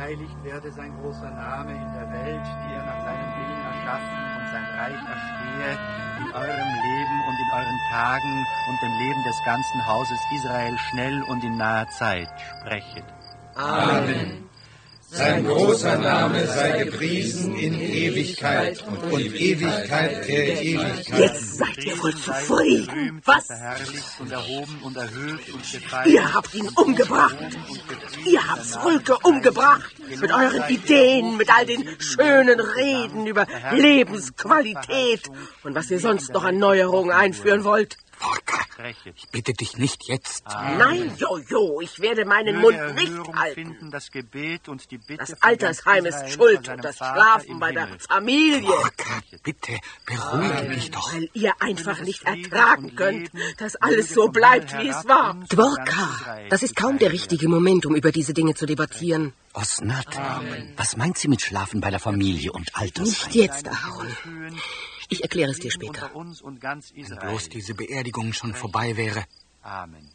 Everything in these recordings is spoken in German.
Geheiligt werde sein großer Name in der Welt, die er nach seinem Willen erschaffen, und sein Reich erstehe in eurem Leben und in euren Tagen und dem Leben des ganzen Hauses Israel schnell und in naher Zeit. Sprechet. Amen. Sein großer Name sei gepriesen in Ewigkeit und Ewigkeit der Ewigkeit. Jetzt seid ihr wohl zufrieden, was? Und erhoben und erhöht und gefeiert. Ihr habt ihn umgebracht. Ihr habt Volke umgebracht. Mit euren Ideen, mit all den schönen Reden über Lebensqualität und was ihr sonst noch an Neuerungen einführen wollt. Volker, ich bitte dich nicht jetzt. Nein, Jojo, ich werde meinen Mund nicht halten. Das Gebet und die Bitte das Altersheim ist schuld und das Schlafen bei der Familie. Volker, bitte, beruhige dich doch. Weil ihr einfach nicht ertragen könnt, dass alles so bleibt, wie es war. Dworka, das ist kaum der richtige Moment, um über diese Dinge zu debattieren. Osnat, was meint sie mit Schlafen bei der Familie und Altersheim? Nicht jetzt, Aaron. Ich erkläre es dir später. Wenn bloß diese Beerdigung schon vorbei wäre. Amen.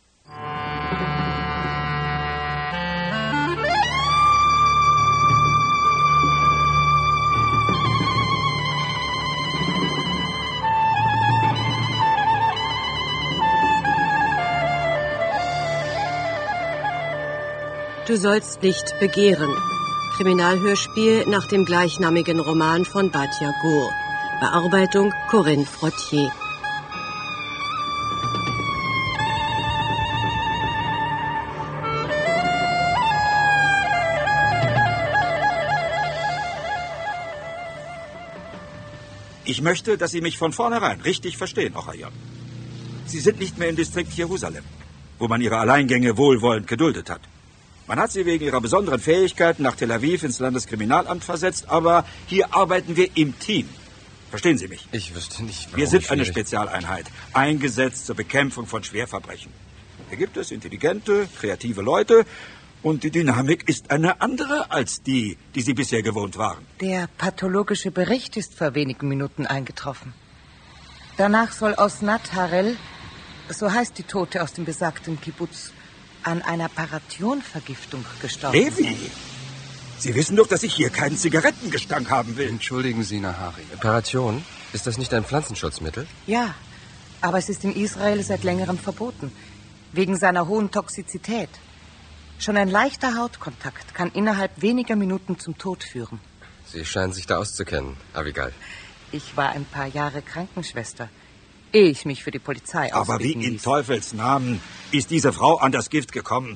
Du sollst nicht begehren. Kriminalhörspiel nach dem gleichnamigen Roman von Batya Gur. Bearbeitung Corinne Frottier. Ich möchte, dass Sie mich von vornherein richtig verstehen, Ochayon. Sie sind nicht mehr im Distrikt Jerusalem, wo man Ihre Alleingänge wohlwollend geduldet hat. Man hat Sie wegen Ihrer besonderen Fähigkeiten nach Tel Aviv ins Landeskriminalamt versetzt, aber hier arbeiten wir im Team. Verstehen Sie mich? Ich wüsste nicht, Wir sind eine Spezialeinheit, eingesetzt zur Bekämpfung von Schwerverbrechen. Hier gibt es intelligente, kreative Leute und die Dynamik ist eine andere als die Sie bisher gewohnt waren. Der pathologische Bericht ist vor wenigen Minuten eingetroffen. Danach soll Osnat Harel, so heißt die Tote aus dem besagten Kibbutz, an einer Parathionvergiftung gestorben sein. Levi! Sie wissen doch, dass ich hier keinen Zigarettengestank haben will. Entschuldigen Sie, Nahari. Parathion, ist das nicht ein Pflanzenschutzmittel? Ja, aber es ist in Israel seit längerem verboten. Wegen seiner hohen Toxizität. Schon ein leichter Hautkontakt kann innerhalb weniger Minuten zum Tod führen. Sie scheinen sich da auszukennen, Abigail. Ich war ein paar Jahre Krankenschwester, ehe ich mich für die Polizei Aber wie ausbilden in ließ. Teufels Namen ist diese Frau an das Gift gekommen?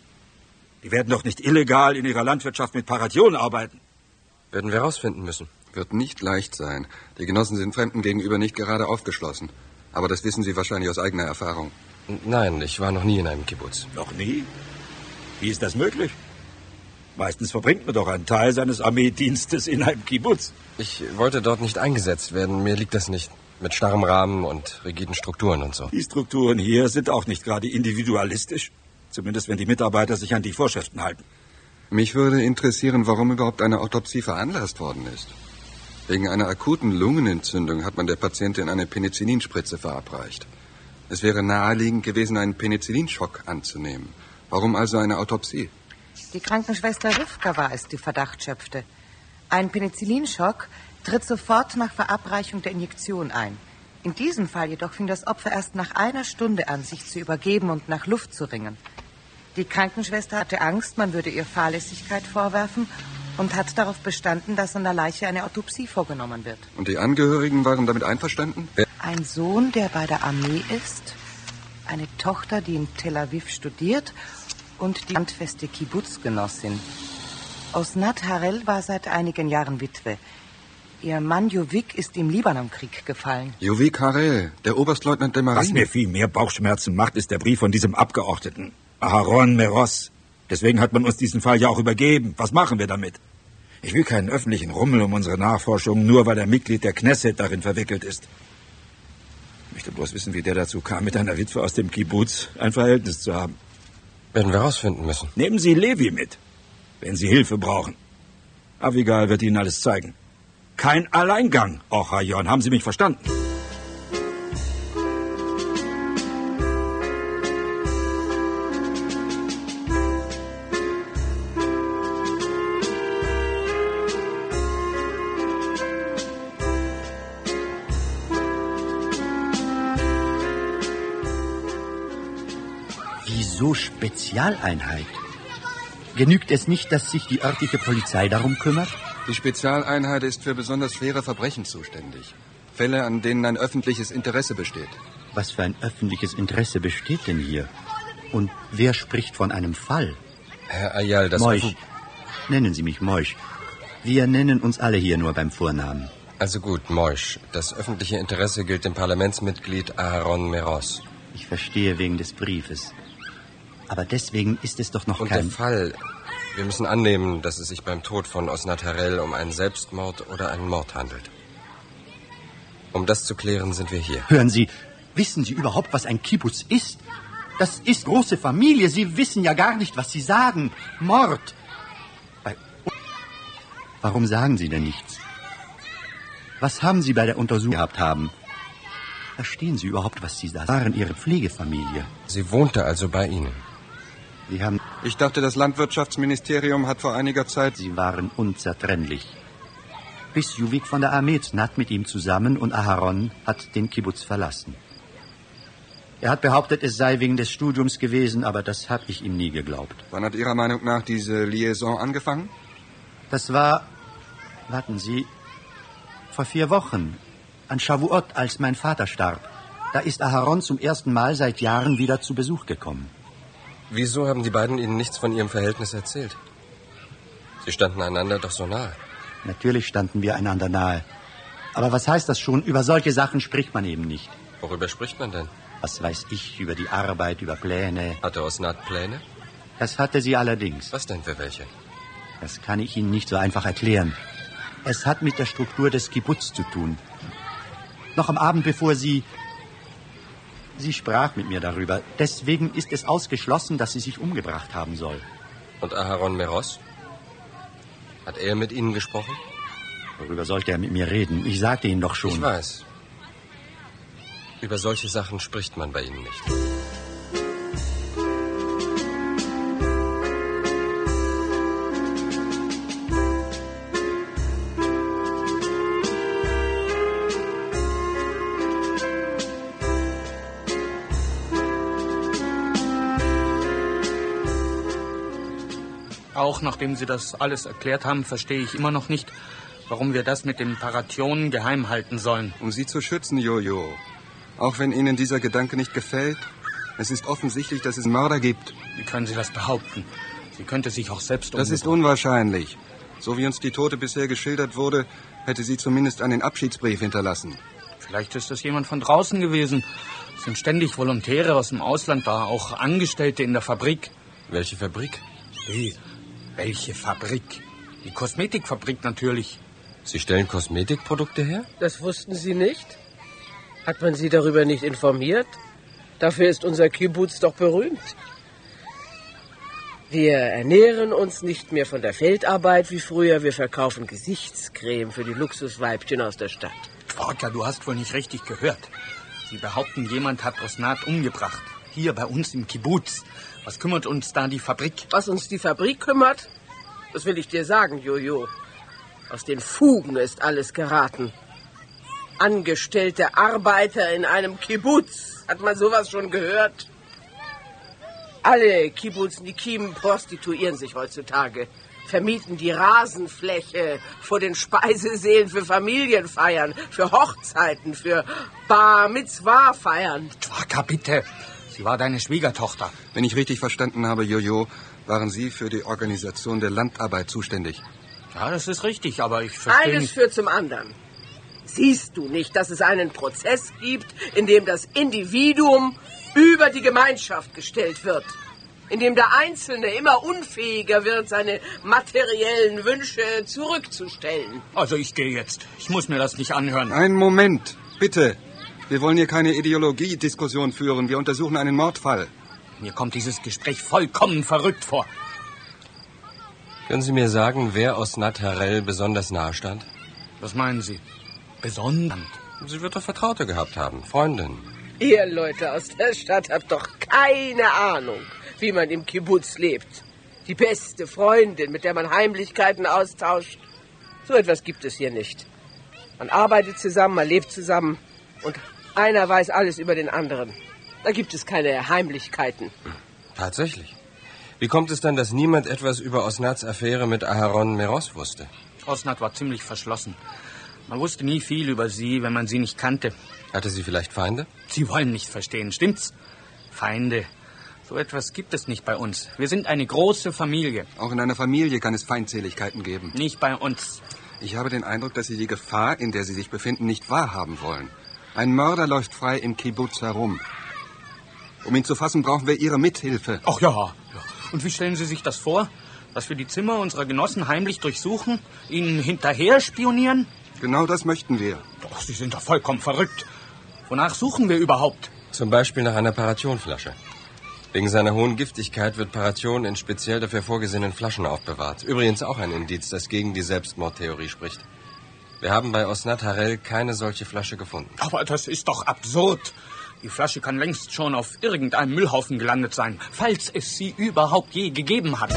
Die werden doch nicht illegal in ihrer Landwirtschaft mit Parathion arbeiten. Werden wir herausfinden müssen. Wird nicht leicht sein. Die Genossen sind Fremden gegenüber nicht gerade aufgeschlossen. Aber das wissen Sie wahrscheinlich aus eigener Erfahrung. Nein, ich war noch nie in einem Kibbutz. Noch nie? Wie ist das möglich? Meistens verbringt man doch einen Teil seines Armeedienstes in einem Kibbutz. Ich wollte dort nicht eingesetzt werden. Mir liegt das nicht. Mit starrem Rahmen und rigiden Strukturen und so. Die Strukturen hier sind auch nicht gerade individualistisch. Zumindest wenn die Mitarbeiter sich an die Vorschriften halten. Mich würde interessieren, warum überhaupt eine Autopsie veranlasst worden ist. Wegen einer akuten Lungenentzündung hat man der Patientin eine Penicillinspritze verabreicht. Es wäre naheliegend gewesen, einen Penicillinschock anzunehmen. Warum also eine Autopsie? Die Krankenschwester Rivka war es, die Verdacht schöpfte. Ein Penicillinschock tritt sofort nach Verabreichung der Injektion ein. In diesem Fall jedoch fing das Opfer erst nach einer Stunde an, sich zu übergeben und nach Luft zu ringen. Die Krankenschwester hatte Angst, man würde ihr Fahrlässigkeit vorwerfen und hat darauf bestanden, dass an der Leiche eine Autopsie vorgenommen wird. Und die Angehörigen waren damit einverstanden? Ein Sohn, der bei der Armee ist, eine Tochter, die in Tel Aviv studiert und die handfeste Kibbutzgenossin. Osnat Harel war seit einigen Jahren Witwe. Ihr Mann Jovik ist im Libanonkrieg gefallen. Jovik Harel, der Oberstleutnant der Marine. Was mir viel mehr Bauchschmerzen macht, ist der Brief von diesem Abgeordneten, Aharon Meros. Deswegen hat man uns diesen Fall ja auch übergeben. Was machen wir damit? Ich will keinen öffentlichen Rummel um unsere Nachforschungen, nur weil er Mitglied der Knesset darin verwickelt ist. Ich möchte bloß wissen, wie der dazu kam, mit einer Witwe aus dem Kibbutz ein Verhältnis zu haben. Werden wir herausfinden müssen. Nehmen Sie Levi mit, wenn Sie Hilfe brauchen. Avigal wird Ihnen alles zeigen. Kein Alleingang, Ochayon. Haben Sie mich verstanden? Wieso Spezialeinheit? Genügt es nicht, dass sich die örtliche Polizei darum kümmert? Die Spezialeinheit ist für besonders schwere Verbrechen zuständig. Fälle, an denen ein öffentliches Interesse besteht. Was für ein öffentliches Interesse besteht denn hier? Und wer spricht von einem Fall? Herr Ayal, das... Moisch. Nennen Sie mich Moisch. Wir nennen uns alle hier nur beim Vornamen. Also gut, Moisch. Das öffentliche Interesse gilt dem Parlamentsmitglied Aharon Meros. Ich verstehe wegen des Briefes. Aber deswegen ist es doch noch Und kein... der Fall... Wir müssen annehmen, dass es sich beim Tod von Osnat Harel um einen Selbstmord oder einen Mord handelt. Um das zu klären, sind wir hier. Hören Sie, wissen Sie überhaupt, was ein Kibbutz ist? Das ist große Familie. Sie wissen ja gar nicht, was Sie sagen. Mord. Warum sagen Sie denn nichts? Was haben Sie bei der Untersuchung gehabt haben? Verstehen Sie überhaupt, was Sie sagen? Waren Ihre Pflegefamilie? Sie wohnte also bei Ihnen? Sie haben... Ich dachte, das Landwirtschaftsministerium hat vor einiger Zeit... Sie waren unzertrennlich. Bis Juvik von der Armee Znat mit ihm zusammen und Aharon hat den Kibbutz verlassen. Er hat behauptet, es sei wegen des Studiums gewesen, aber das habe ich ihm nie geglaubt. Wann hat Ihrer Meinung nach diese Liaison angefangen? Das war... Warten Sie... Vor 4 Wochen, an Shavuot, als mein Vater starb. Da ist Aharon zum ersten Mal seit Jahren wieder zu Besuch gekommen. Wieso haben die beiden Ihnen nichts von Ihrem Verhältnis erzählt? Sie standen einander doch so nahe. Natürlich standen wir einander nahe. Aber was heißt das schon? Über solche Sachen spricht man eben nicht. Worüber spricht man denn? Was weiß ich, über die Arbeit, über Pläne. Hatte Osnat Pläne? Das hatte sie allerdings. Was denn für welche? Das kann ich Ihnen nicht so einfach erklären. Es hat mit der Struktur des Kibbutz zu tun. Noch am Abend, bevor Sie sprach mit mir darüber. Deswegen ist es ausgeschlossen, dass sie sich umgebracht haben soll. Und Aharon Meros? Hat er mit Ihnen gesprochen? Worüber sollte er mit mir reden? Ich sagte Ihnen doch schon. Ich weiß. Über solche Sachen spricht man bei Ihnen nicht. Auch nachdem Sie das alles erklärt haben, verstehe ich immer noch nicht, warum wir das mit den Parationen geheim halten sollen. Um Sie zu schützen, Jojo. Auch wenn Ihnen dieser Gedanke nicht gefällt, es ist offensichtlich, dass es Mörder gibt. Wie können Sie das behaupten? Sie könnte sich auch selbst Das ist unwahrscheinlich. So wie uns die Tote bisher geschildert wurde, hätte sie zumindest einen Abschiedsbrief hinterlassen. Vielleicht ist das jemand von draußen gewesen. Es sind ständig Volontäre aus dem Ausland da, auch Angestellte in der Fabrik. Welche Fabrik? Wie? Welche Fabrik? Die Kosmetikfabrik natürlich. Sie stellen Kosmetikprodukte her? Das wussten Sie nicht? Hat man Sie darüber nicht informiert? Dafür ist unser Kibbutz doch berühmt. Wir ernähren uns nicht mehr von der Feldarbeit wie früher. Wir verkaufen Gesichtscreme für die Luxusweibchen aus der Stadt. Tvorka, du hast wohl nicht richtig gehört. Sie behaupten, jemand hat Osnat umgebracht. Hier bei uns im Kibbutz. Was kümmert uns da die Fabrik? Was uns die Fabrik kümmert? Das will ich dir sagen, Jojo. Aus den Fugen ist alles geraten. Angestellte Arbeiter in einem Kibbutz. Hat man sowas schon gehört? Alle Kibbutz-Nikim prostituieren sich heutzutage. Vermieten die Rasenfläche vor den Speisesälen für Familienfeiern, für Hochzeiten, für Bar-Mitzvah-Feiern. Tvorka, bitte. Sie war deine Schwiegertochter. Wenn ich richtig verstanden habe, Jojo, waren Sie für die Organisation der Landarbeit zuständig. Ja, das ist richtig, aber ich verstehe Eines nicht... führt zum anderen. Siehst du nicht, dass es einen Prozess gibt, in dem das Individuum über die Gemeinschaft gestellt wird? In dem der Einzelne immer unfähiger wird, seine materiellen Wünsche zurückzustellen. Also ich gehe jetzt. Ich muss mir das nicht anhören. Einen Moment, bitte. Wir wollen hier keine Ideologiediskussion führen. Wir untersuchen einen Mordfall. Mir kommt dieses Gespräch vollkommen verrückt vor. Können Sie mir sagen, wer Osnat Harel besonders nahe stand? Was meinen Sie? Besonders? Sie wird doch Vertraute gehabt haben, Freundin. Ihr Leute aus der Stadt habt doch keine Ahnung, wie man im Kibbutz lebt. Die beste Freundin, mit der man Heimlichkeiten austauscht. So etwas gibt es hier nicht. Man arbeitet zusammen, man lebt zusammen und einer weiß alles über den anderen. Da gibt es keine Heimlichkeiten. Tatsächlich. Wie kommt es dann, dass niemand etwas über Osnats Affäre mit Aharon Meros wusste? Osnat war ziemlich verschlossen. Man wusste nie viel über sie, wenn man sie nicht kannte. Hatte sie vielleicht Feinde? Sie wollen nicht verstehen, stimmt's? Feinde. So etwas gibt es nicht bei uns. Wir sind eine große Familie. Auch in einer Familie kann es Feindseligkeiten geben. Nicht bei uns. Ich habe den Eindruck, dass Sie die Gefahr, in der Sie sich befinden, nicht wahrhaben wollen. Ein Mörder läuft frei im Kibbutz herum. Um ihn zu fassen, brauchen wir Ihre Mithilfe. Ach ja. Und wie stellen Sie sich das vor? Dass wir die Zimmer unserer Genossen heimlich durchsuchen? Ihnen hinterher spionieren? Genau das möchten wir. Doch, Sie sind doch vollkommen verrückt. Wonach suchen wir überhaupt? Zum Beispiel nach einer Parationflasche. Wegen seiner hohen Giftigkeit wird Paration in speziell dafür vorgesehenen Flaschen aufbewahrt. Übrigens auch ein Indiz, das gegen die Selbstmordtheorie spricht. Wir haben bei Osnat Harel keine solche Flasche gefunden. Aber das ist doch absurd. Die Flasche kann längst schon auf irgendeinem Müllhaufen gelandet sein, falls es sie überhaupt je gegeben hat.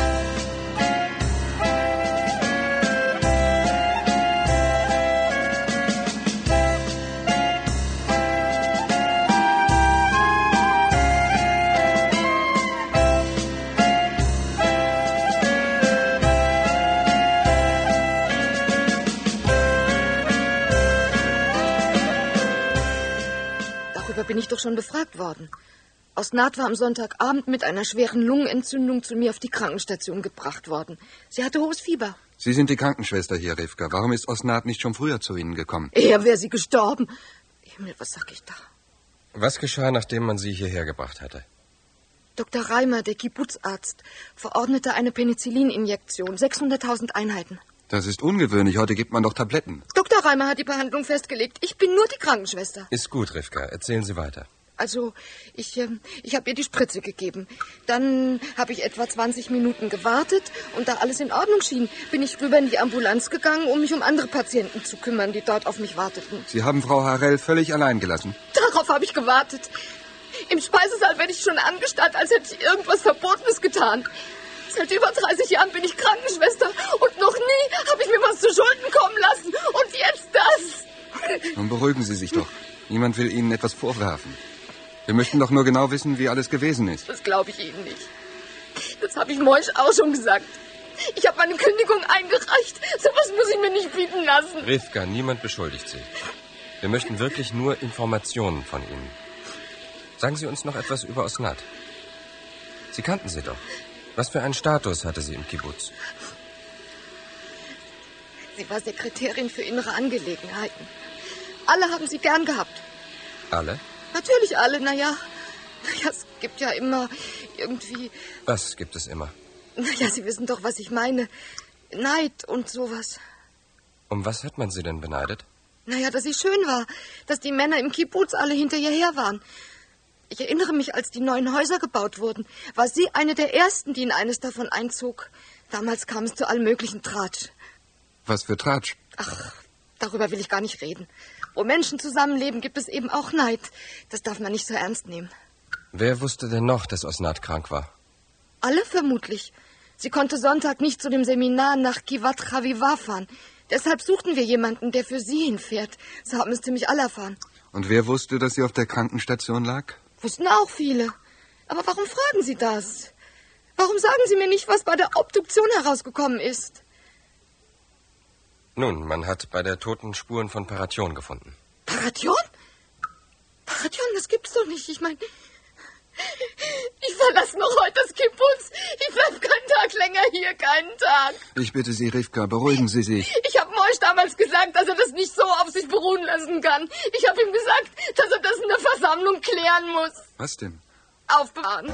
Bin ich doch schon befragt worden. Osnat war am Sonntagabend mit einer schweren Lungenentzündung zu mir auf die Krankenstation gebracht worden. Sie hatte hohes Fieber. Sie sind die Krankenschwester hier, Rivka. Warum ist Osnat nicht schon früher zu Ihnen gekommen? Eher wäre sie gestorben. Himmel, was sag ich da? Was geschah, nachdem man sie hierher gebracht hatte? Dr. Reimer, der Kibbutzarzt, verordnete eine Penicillininjektion, 600.000 Einheiten. Das ist ungewöhnlich. Heute gibt man doch Tabletten. Dr. Reimer hat die Behandlung festgelegt. Ich bin nur die Krankenschwester. Ist gut, Rivka. Erzählen Sie weiter. Also, ich habe ihr die Spritze gegeben. Dann habe ich etwa 20 Minuten gewartet und da alles in Ordnung schien, bin ich rüber in die Ambulanz gegangen, um mich um andere Patienten zu kümmern, die dort auf mich warteten. Sie haben Frau Harel völlig allein gelassen? Darauf habe ich gewartet. Im Speisesaal werde ich schon angestarrt, als hätte ich irgendwas Verbotenes getan. Seit über 30 Jahren bin ich Krankenschwester und noch nie habe ich mir was zu Schulden kommen lassen. Und jetzt das. Nun beruhigen Sie sich doch. Niemand will Ihnen etwas vorwerfen. Wir möchten doch nur genau wissen, wie alles gewesen ist. Das glaube ich Ihnen nicht. Das habe ich Moisch auch schon gesagt. Ich habe meine Kündigung eingereicht. So was muss ich mir nicht bieten lassen. Rivka, niemand beschuldigt Sie. Wir möchten wirklich nur Informationen von Ihnen. Sagen Sie uns noch etwas über Osnat. Sie kannten sie doch. Was für einen Status hatte sie im Kibbutz? Sie war Sekretärin für innere Angelegenheiten. Alle haben sie gern gehabt. Alle? Natürlich alle, naja, es gibt ja immer irgendwie... Was gibt es immer? Naja, Sie wissen doch, was ich meine. Neid und sowas. Um was hat man sie denn beneidet? Naja, dass sie schön war, dass die Männer im Kibbutz alle hinter ihr her waren. Ich erinnere mich, als die neuen Häuser gebaut wurden, war sie eine der ersten, die in eines davon einzog. Damals kam es zu allem möglichen Tratsch. Was für Tratsch? Ach, darüber will ich gar nicht reden. Wo Menschen zusammenleben, gibt es eben auch Neid. Das darf man nicht so ernst nehmen. Wer wusste denn noch, dass Osnat krank war? Alle vermutlich. Sie konnte Sonntag nicht zu dem Seminar nach Givat Chaviva fahren. Deshalb suchten wir jemanden, der für sie hinfährt. So haben es ziemlich alle erfahren. Und wer wusste, dass sie auf der Krankenstation lag? Wussten auch viele. Aber warum fragen Sie das? Warum sagen Sie mir nicht, was bei der Obduktion herausgekommen ist? Nun, man hat bei der Toten Spuren von Paration gefunden. Paration? Paration, das gibt's doch nicht. Ich meine, ich verlasse noch heute das Kibbutz. Ich bleib keinen Tag länger hier, keinen Tag. Ich bitte Sie, Rivka, beruhigen Sie sich. Ich habe Moisch damals gesagt, dass er das nicht so auf sich beruhen lassen kann. Ich habe ihm gesagt, dass er das in der Versammlung klären muss. Was denn? Aufbewahren.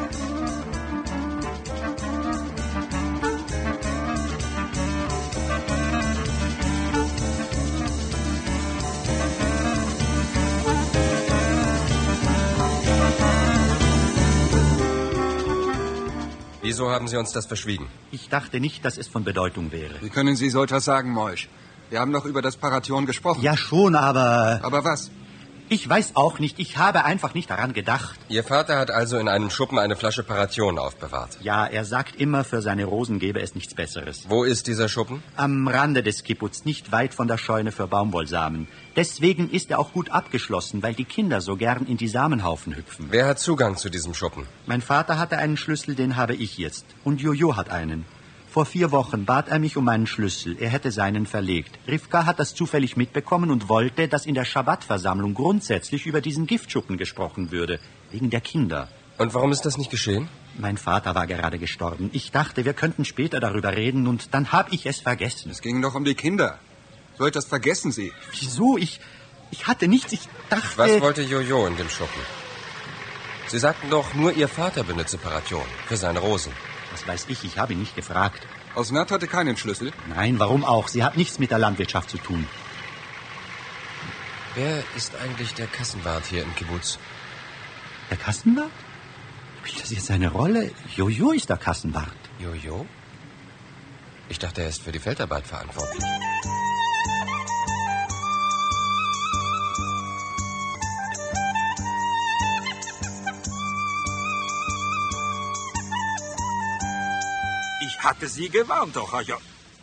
Wieso haben Sie uns das verschwiegen? Ich dachte nicht, dass es von Bedeutung wäre. Wie können Sie so etwas sagen, Moisch? Wir haben doch über das Paration gesprochen. Ja, schon, aber... Aber was? Ich weiß auch nicht. Ich habe einfach nicht daran gedacht. Ihr Vater hat also in einem Schuppen eine Flasche Paration aufbewahrt? Ja, er sagt immer, für seine Rosen gäbe es nichts Besseres. Wo ist dieser Schuppen? Am Rande des Kibbuz, nicht weit von der Scheune für Baumwollsamen. Deswegen ist er auch gut abgeschlossen, weil die Kinder so gern in die Samenhaufen hüpfen. Wer hat Zugang zu diesem Schuppen? Mein Vater hatte einen Schlüssel, den habe ich jetzt. Und Jojo hat einen. Vor 4 Wochen bat er mich um einen Schlüssel. Er hätte seinen verlegt. Rivka hat das zufällig mitbekommen und wollte, dass in der Schabbatversammlung grundsätzlich über diesen Giftschuppen gesprochen würde. Wegen der Kinder. Und warum ist das nicht geschehen? Mein Vater war gerade gestorben. Ich dachte, wir könnten später darüber reden und dann habe ich es vergessen. Es ging doch um die Kinder. So etwas vergessen Sie. Wieso? Ich hatte nichts. Ich dachte... Was wollte Jojo in dem Schuppen? Sie sagten doch, nur Ihr Vater benutze Paration für seine Rosen. Was weiß ich habe ihn nicht gefragt. Osnat hatte keinen Schlüssel? Nein, warum auch? Sie hat nichts mit der Landwirtschaft zu tun. Wer ist eigentlich der Kassenwart hier im Kibbuz? Der Kassenwart? Spielt das jetzt eine Rolle? Jojo ist der Kassenwart. Jojo? Ich dachte, er ist für die Feldarbeit verantwortlich. Ich hatte Sie gewarnt, doch, Herr J.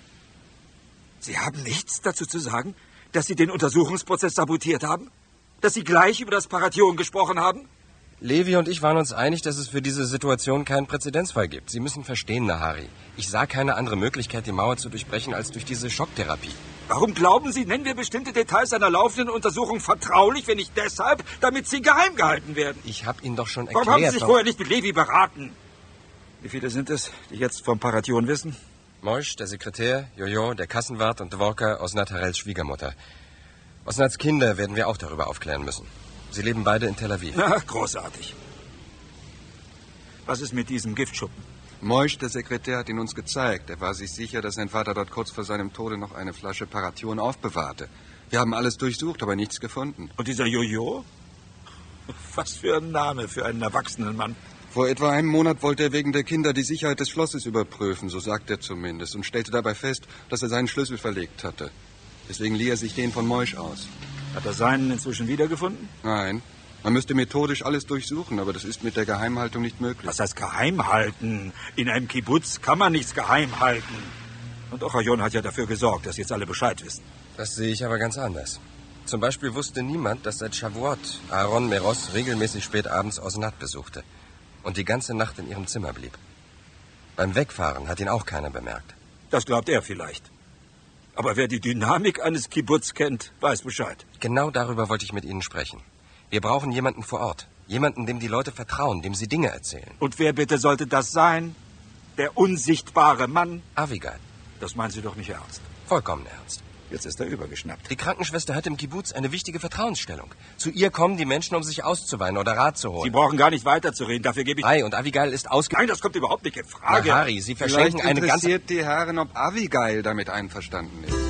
Sie haben nichts dazu zu sagen, dass Sie den Untersuchungsprozess sabotiert haben? Dass Sie gleich über das Paration gesprochen haben? Levi und ich waren uns einig, dass es für diese Situation keinen Präzedenzfall gibt. Sie müssen verstehen, Nahari. Ich sah keine andere Möglichkeit, die Mauer zu durchbrechen, als durch diese Schocktherapie. Warum glauben Sie, nennen wir bestimmte Details einer laufenden Untersuchung vertraulich, wenn nicht deshalb, damit sie geheim gehalten werden? Ich habe Ihnen doch schon erklärt... Warum haben Sie sich vorher nicht mit Levi beraten? Wie viele sind es, die jetzt vom Paration wissen? Moisch, der Sekretär, Jojo, der Kassenwart und Dworka, Osnat Harels Schwiegermutter. Osnats Kinder werden wir auch darüber aufklären müssen. Sie leben beide in Tel Aviv. Na, großartig. Was ist mit diesem Giftschuppen? Moisch, der Sekretär, hat ihn uns gezeigt. Er war sich sicher, dass sein Vater dort kurz vor seinem Tode noch eine Flasche Paration aufbewahrte. Wir haben alles durchsucht, aber nichts gefunden. Und dieser Jojo? Was für ein Name für einen erwachsenen Mann. Vor etwa einem Monat wollte er wegen der Kinder die Sicherheit des Schlosses überprüfen, so sagt er zumindest, und stellte dabei fest, dass er seinen Schlüssel verlegt hatte. Deswegen lieh er sich den von Moisch aus. Hat er seinen inzwischen wiedergefunden? Nein. Man müsste methodisch alles durchsuchen, aber das ist mit der Geheimhaltung nicht möglich. Was heißt geheim halten? In einem Kibbuz kann man nichts geheim halten. Und Ochayon hat ja dafür gesorgt, dass jetzt alle Bescheid wissen. Das sehe ich aber ganz anders. Zum Beispiel wusste niemand, dass seit Shavuot Aharon Meros regelmäßig spät abends Osnat besuchte und die ganze Nacht in ihrem Zimmer blieb. Beim Wegfahren hat ihn auch keiner bemerkt. Das glaubt er vielleicht. Aber wer die Dynamik eines Kibbuz kennt, weiß Bescheid. Genau darüber wollte ich mit Ihnen sprechen. Wir brauchen jemanden vor Ort. Jemanden, dem die Leute vertrauen, dem sie Dinge erzählen. Und wer bitte sollte das sein? Der unsichtbare Mann? Avigal. Das meinen Sie doch nicht ernst. Vollkommen ernst. Jetzt ist er übergeschnappt. Die Krankenschwester hat im Kibbuz eine wichtige Vertrauensstellung. Zu ihr kommen die Menschen, um sich auszuweinen oder Rat zu holen. Sie brauchen gar nicht weiterzureden, dafür gebe ich... Ei, und Avigal ist Nein, das kommt überhaupt nicht in Frage. Na, Harry, Sie verschenken eine ganze... interessiert die Herren, ob Avigail damit einverstanden ist.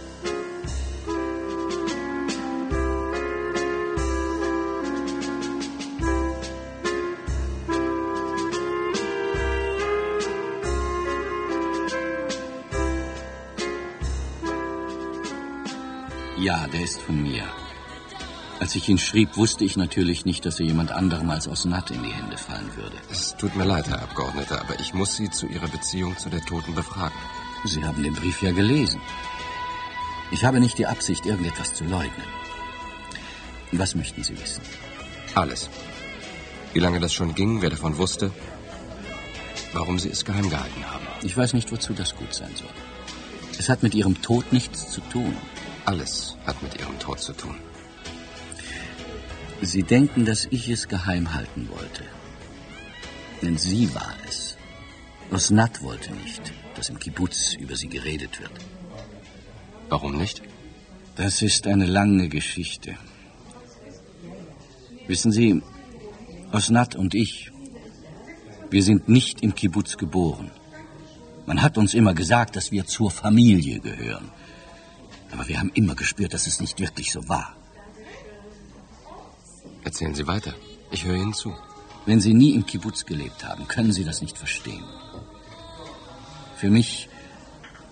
Ja, der ist von mir. Als ich ihn schrieb, wusste ich natürlich nicht, dass er jemand anderem als Osnat in die Hände fallen würde. Es tut mir leid, Herr Abgeordneter, aber ich muss Sie zu Ihrer Beziehung zu der Toten befragen. Sie haben den Brief ja gelesen. Ich habe nicht die Absicht, irgendetwas zu leugnen. Was möchten Sie wissen? Alles. Wie lange das schon ging, wer davon wusste, warum Sie es geheim gehalten haben. Ich weiß nicht, wozu das gut sein soll. Es hat mit Ihrem Tod nichts zu tun. Alles hat mit Ihrem Tod zu tun. Sie denken, dass ich es geheim halten wollte. Denn sie war es. Osnat wollte nicht, dass im Kibbuz über sie geredet wird. Warum nicht? Das ist eine lange Geschichte. Wissen Sie, Osnat und ich, wir sind nicht im Kibbuz geboren. Man hat uns immer gesagt, dass wir zur Familie gehören. Aber wir haben immer gespürt, dass es nicht wirklich so war. Erzählen Sie weiter. Ich höre Ihnen zu. Wenn Sie nie im Kibbuz gelebt haben, können Sie das nicht verstehen. Für mich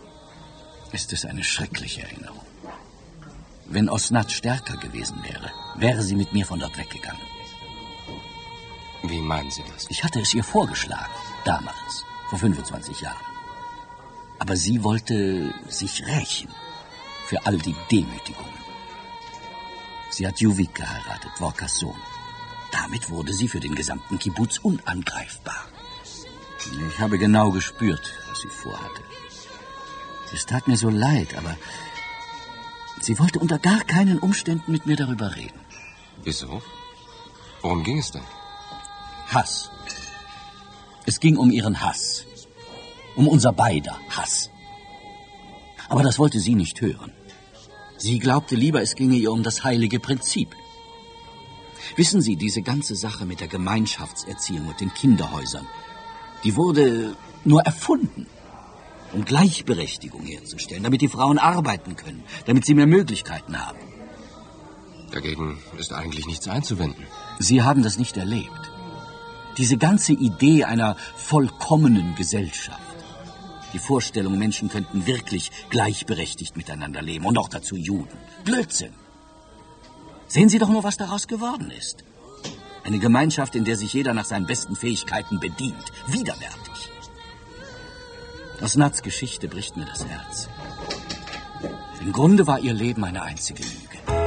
ist es eine schreckliche Erinnerung. Wenn Osnat stärker gewesen wäre, wäre sie mit mir von dort weggegangen. Wie meinen Sie das? Ich hatte es ihr vorgeschlagen, damals, vor 25 Jahren. Aber sie wollte sich rächen für all die Demütigungen. Sie hat Juvik geheiratet, Workas Sohn. Damit wurde sie für den gesamten Kibbuz unangreifbar. Ich habe genau gespürt, was sie vorhatte. Es tat mir so leid, aber sie wollte unter gar keinen Umständen mit mir darüber reden. Wieso? Worum ging es denn? Hass. Es ging um ihren Hass. Um unser beider Hass. Aber das wollte sie nicht hören. Sie glaubte lieber, es ginge ihr um das heilige Prinzip. Wissen Sie, diese ganze Sache mit der Gemeinschaftserziehung und den Kinderhäusern, die wurde nur erfunden, um Gleichberechtigung herzustellen, damit die Frauen arbeiten können, damit sie mehr Möglichkeiten haben. Dagegen ist eigentlich nichts einzuwenden. Sie haben das nicht erlebt. Diese ganze Idee einer vollkommenen Gesellschaft. Die Vorstellung, Menschen könnten wirklich gleichberechtigt miteinander leben und auch dazu Juden. Blödsinn. Sehen Sie doch nur, was daraus geworden ist. Eine Gemeinschaft, in der sich jeder nach seinen besten Fähigkeiten bedient. Widerwärtig. Osnats Geschichte bricht mir das Herz. Im Grunde war ihr Leben eine einzige Lüge.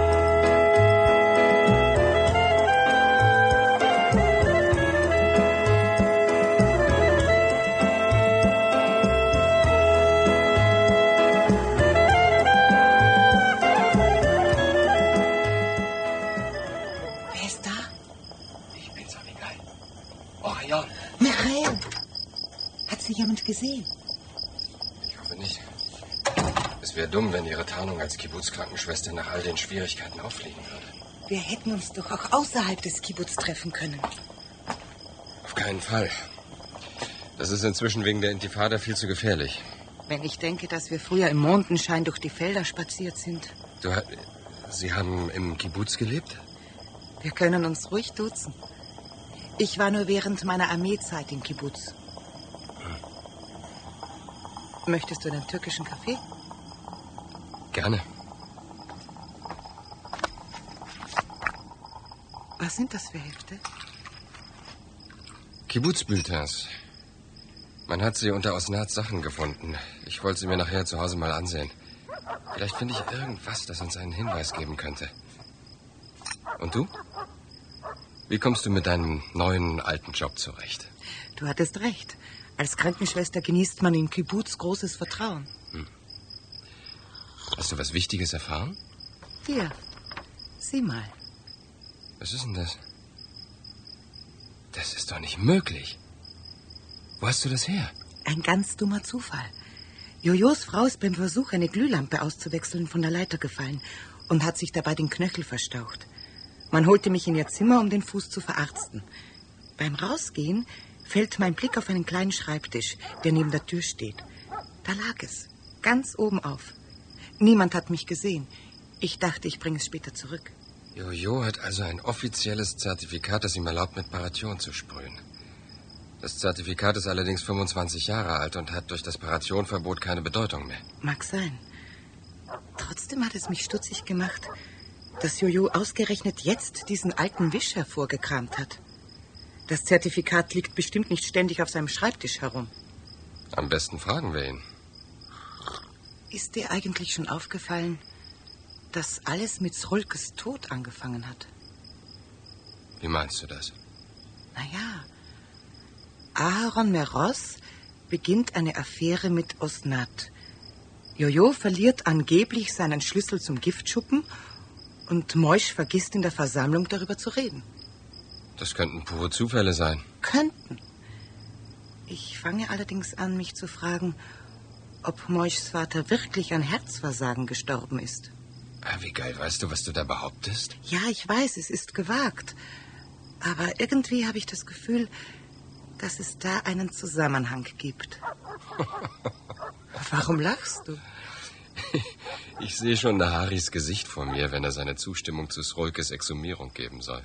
Michael, hat Sie jemand gesehen? Ich hoffe nicht. Es wäre dumm, wenn Ihre Tarnung als Kibbuz-Krankenschwester nach all den Schwierigkeiten auffliegen würde. Wir hätten uns doch auch außerhalb des Kibbuz treffen können. Auf keinen Fall. Das ist inzwischen wegen der Intifada viel zu gefährlich. Wenn ich denke, dass wir früher im Mondenschein durch die Felder spaziert sind. Sie haben im Kibbuz gelebt? Wir können uns ruhig duzen. Ich war nur während meiner Armeezeit im Kibbuz. Möchtest du einen türkischen Kaffee? Gerne. Was sind das für Hefte? Kibbuz-Bulletins. Man hat sie unter Osnats Sachen gefunden. Ich wollte sie mir nachher zu Hause mal ansehen. Vielleicht finde ich irgendwas, das uns einen Hinweis geben könnte. Und du? Wie kommst du mit deinem neuen, alten Job zurecht? Du hattest recht. Als Krankenschwester genießt man im Kibbuz großes Vertrauen. Hast du was Wichtiges erfahren? Hier, sieh mal. Was ist denn das? Das ist doch nicht möglich. Wo hast du das her? Ein ganz dummer Zufall. Jojos Frau ist beim Versuch, eine Glühlampe auszuwechseln, von der Leiter gefallen und hat sich dabei den Knöchel verstaucht. Man holte mich in ihr Zimmer, um den Fuß zu verarzten. Beim Rausgehen fällt mein Blick auf einen kleinen Schreibtisch, der neben der Tür steht. Da lag es, ganz oben auf. Niemand hat mich gesehen. Ich dachte, ich bringe es später zurück. Jojo hat also ein offizielles Zertifikat, das ihm erlaubt, mit Paration zu sprühen. Das Zertifikat ist allerdings 25 Jahre alt und hat durch das Parationverbot keine Bedeutung mehr. Mag sein. Trotzdem hat es mich stutzig gemacht, dass Jojo ausgerechnet jetzt diesen alten Wisch hervorgekramt hat. Das Zertifikat liegt bestimmt nicht ständig auf seinem Schreibtisch herum. Am besten fragen wir ihn. Ist dir eigentlich schon aufgefallen, dass alles mit Srolkes Tod angefangen hat? Wie meinst du das? Naja, Aharon Meroz beginnt eine Affäre mit Osnat. Jojo verliert angeblich seinen Schlüssel zum Giftschuppen und Moisch vergisst in der Versammlung darüber zu reden. Das könnten pure Zufälle sein. Könnten. Ich fange allerdings an, mich zu fragen, ob Moischs Vater wirklich an Herzversagen gestorben ist. Wie geil, weißt du, was du da behauptest? Ja, ich weiß, es ist gewagt. Aber irgendwie habe ich das Gefühl, dass es da einen Zusammenhang gibt. Warum lachst du? Ich sehe schon Naharis Gesicht vor mir, wenn er seine Zustimmung zu Srolkes Exhumierung geben soll.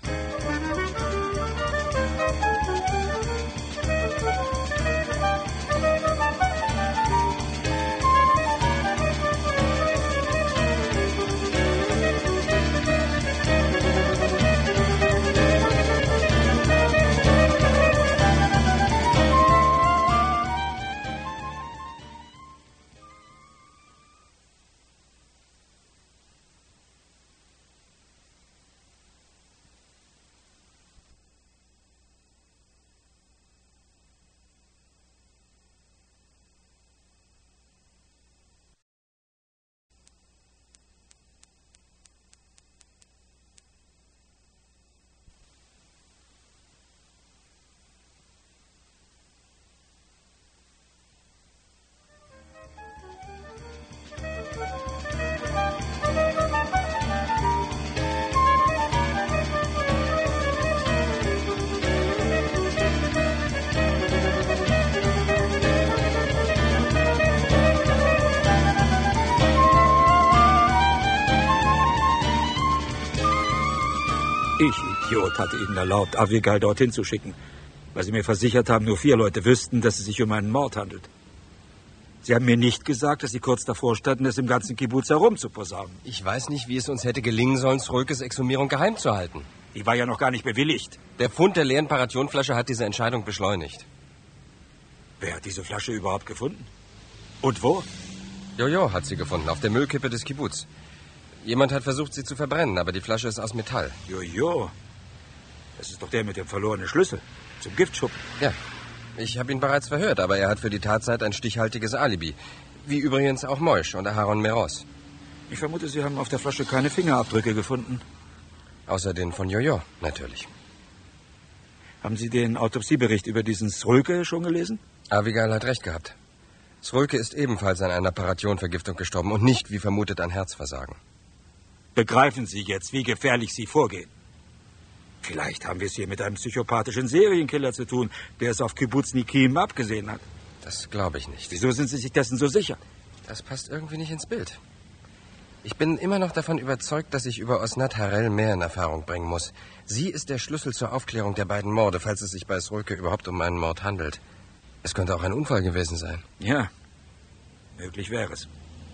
Ich, Idiot, hatte Ihnen erlaubt, Avigal dorthin zu schicken, weil Sie mir versichert haben, nur 4 Leute wüssten, dass es sich um einen Mord handelt. Sie haben mir nicht gesagt, dass Sie kurz davor standen, es im ganzen Kibbuz herumzuposaunen. Ich weiß nicht, wie es uns hätte gelingen sollen, Srökes Exhumierung geheim zu halten. Die war ja noch gar nicht bewilligt. Der Fund der leeren Parationflasche hat diese Entscheidung beschleunigt. Wer hat diese Flasche überhaupt gefunden? Und wo? Jojo hat sie gefunden, auf der Müllkippe des Kibbuz. Jemand hat versucht, sie zu verbrennen, aber die Flasche ist aus Metall. Jojo. Das ist doch der mit dem verlorenen Schlüssel zum Giftschuppen. Ja, ich habe ihn bereits verhört, aber er hat für die Tatzeit ein stichhaltiges Alibi. Wie übrigens auch Moisch und Aharon Meros. Ich vermute, Sie haben auf der Flasche keine Fingerabdrücke gefunden. Außer den von Jojo, natürlich. Haben Sie den Autopsiebericht über diesen Sröke schon gelesen? Avigal hat recht gehabt. Sröke ist ebenfalls an einer Parationvergiftung gestorben und nicht, wie vermutet, an Herzversagen. Begreifen Sie jetzt, wie gefährlich Sie vorgehen? Vielleicht haben wir es hier mit einem psychopathischen Serienkiller zu tun, der es auf Kibbuz Nikim abgesehen hat. Das glaube ich nicht. Wieso sind Sie sich dessen so sicher? Das passt irgendwie nicht ins Bild. Ich bin immer noch davon überzeugt, dass ich über Osnat Harel mehr in Erfahrung bringen muss. Sie ist der Schlüssel zur Aufklärung der beiden Morde, falls es sich bei Sröke überhaupt um einen Mord handelt. Es könnte auch ein Unfall gewesen sein. Ja, möglich wäre es.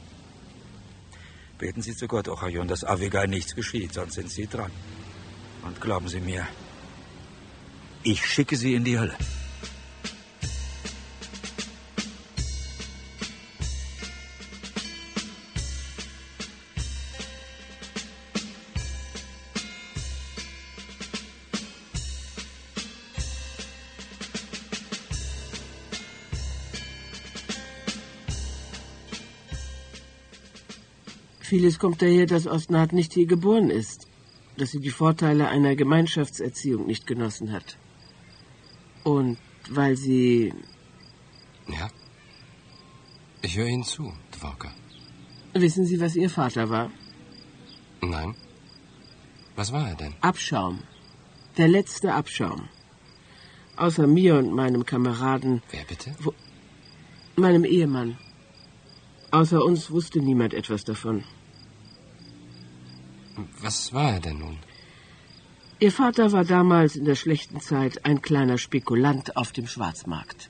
Beten Sie zu Gott, Ochayon, dass Avigal nichts geschieht, sonst sind Sie dran. Und glauben Sie mir, ich schicke Sie in die Hölle. Vieles kommt daher, dass Osnat nicht hier geboren ist, dass sie die Vorteile einer Gemeinschaftserziehung nicht genossen hat. Und weil sie... Ja, ich höre Ihnen zu, Dworka. Wissen Sie, was Ihr Vater war? Nein. Was war er denn? Abschaum. Der letzte Abschaum. Außer mir und meinem Kameraden... Wer bitte? Meinem Ehemann. Außer uns wusste niemand etwas davon. Was war er denn nun? Ihr Vater war damals in der schlechten Zeit ein kleiner Spekulant auf dem Schwarzmarkt.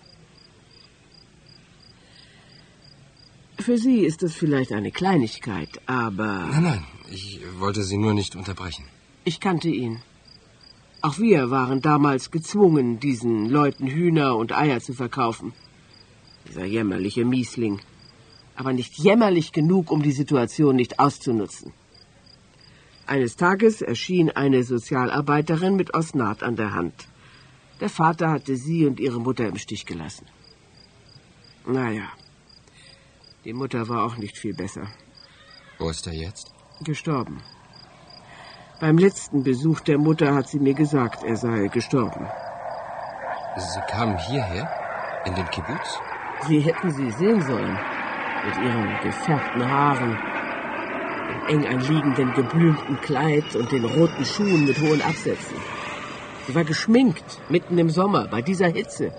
Für Sie ist das vielleicht eine Kleinigkeit, aber... Nein, ich wollte Sie nur nicht unterbrechen. Ich kannte ihn. Auch wir waren damals gezwungen, diesen Leuten Hühner und Eier zu verkaufen. Dieser jämmerliche Miesling. Aber nicht jämmerlich genug, um die Situation nicht auszunutzen. Eines Tages erschien eine Sozialarbeiterin mit Osnat an der Hand. Der Vater hatte sie und ihre Mutter im Stich gelassen. Naja, die Mutter war auch nicht viel besser. Wo ist er jetzt? Gestorben. Beim letzten Besuch der Mutter hat sie mir gesagt, er sei gestorben. Sie kamen hierher? In den Kibbuz? Sie hätten sie sehen sollen. Mit ihren gefärbten Haaren, dem eng anliegenden geblümten Kleid und den roten Schuhen mit hohen Absätzen. Sie war geschminkt, mitten im Sommer, bei dieser Hitze.